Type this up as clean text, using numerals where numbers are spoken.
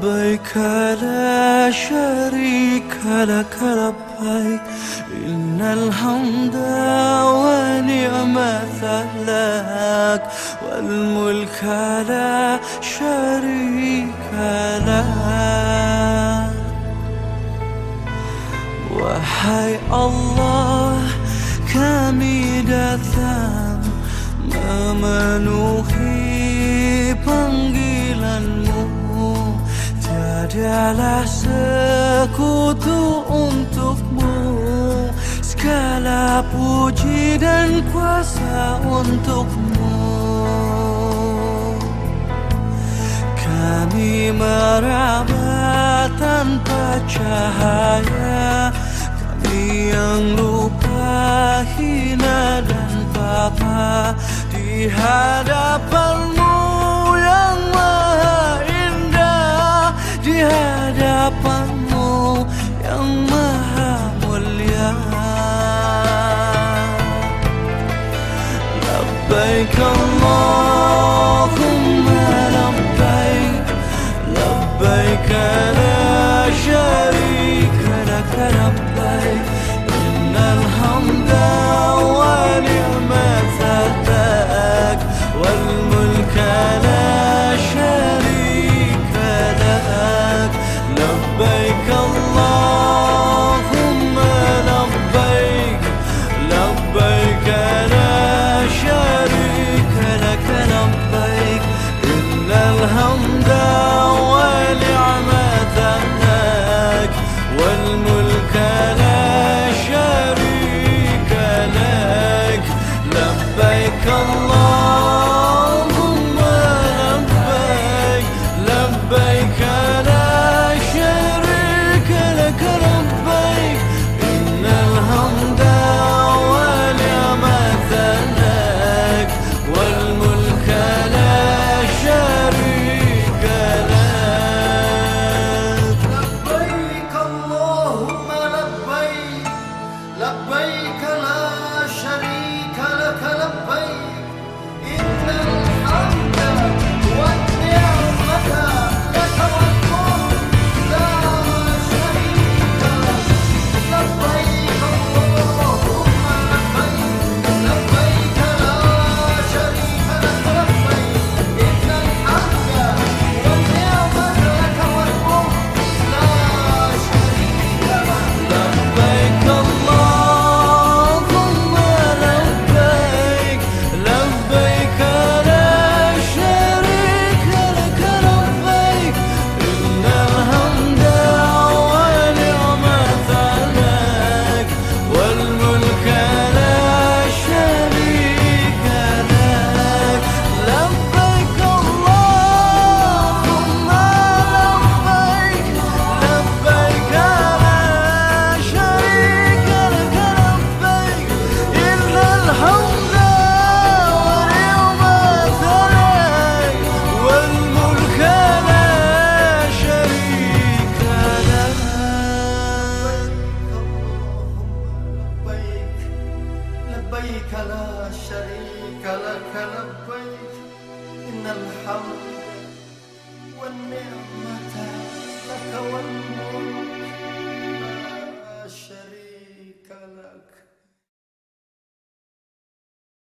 لبيك لا شريك لك لبيك إن الحمد ونعمة لك والملك لا شريك لك. Wahai Allah, kami datang memenuhi panggilan-Mu. Tiadalah sekutu untuk-Mu, segala puji dan kuasa untuk-Mu. Kami meraba tanpa cahaya, kami yang lupa, hina dan papa di hadapan-Mu yang maha indah, di hadapan-Mu yang maha mulia. Labbaik Allahumma labbaik, labbaik la sharika lak labbaik innal hamda wa ni'mata lak wal mulka la sharika lak. Labbaik Allahumma labbaik, labbaik la sharika lak labbaik innal hamda wa ni'mata lak wal mulka la sharika lak. Labbaik Allahumma labbaik, labbaik la sharika lak labbaik innal hamda wa ni'mata lak wal mulka la sharika lak. لبيك اللهم لبيك، لبيك لا شريك لك لبيك إن الحمد والنعمة لك والملك لا شريك لك. لبيك اللهم لبيك، لبيك لا شريك لك لبيك إن الحمد والنعمة لك والملك لا شريك لك. لبيك اللهم لبيك، لبيك لا شريك لك لبيك إن الحمد والنعمة لك والملك لا شريك لك. لبيك اللهم لبيك، لبيك لا شريك لك لبيك إن الحمد والنعمة لك والملك لا شريك لك. لبيك، لبيك لا شريك لك لبيك إن الحمد والنعمة لك والملك لا شريك لك.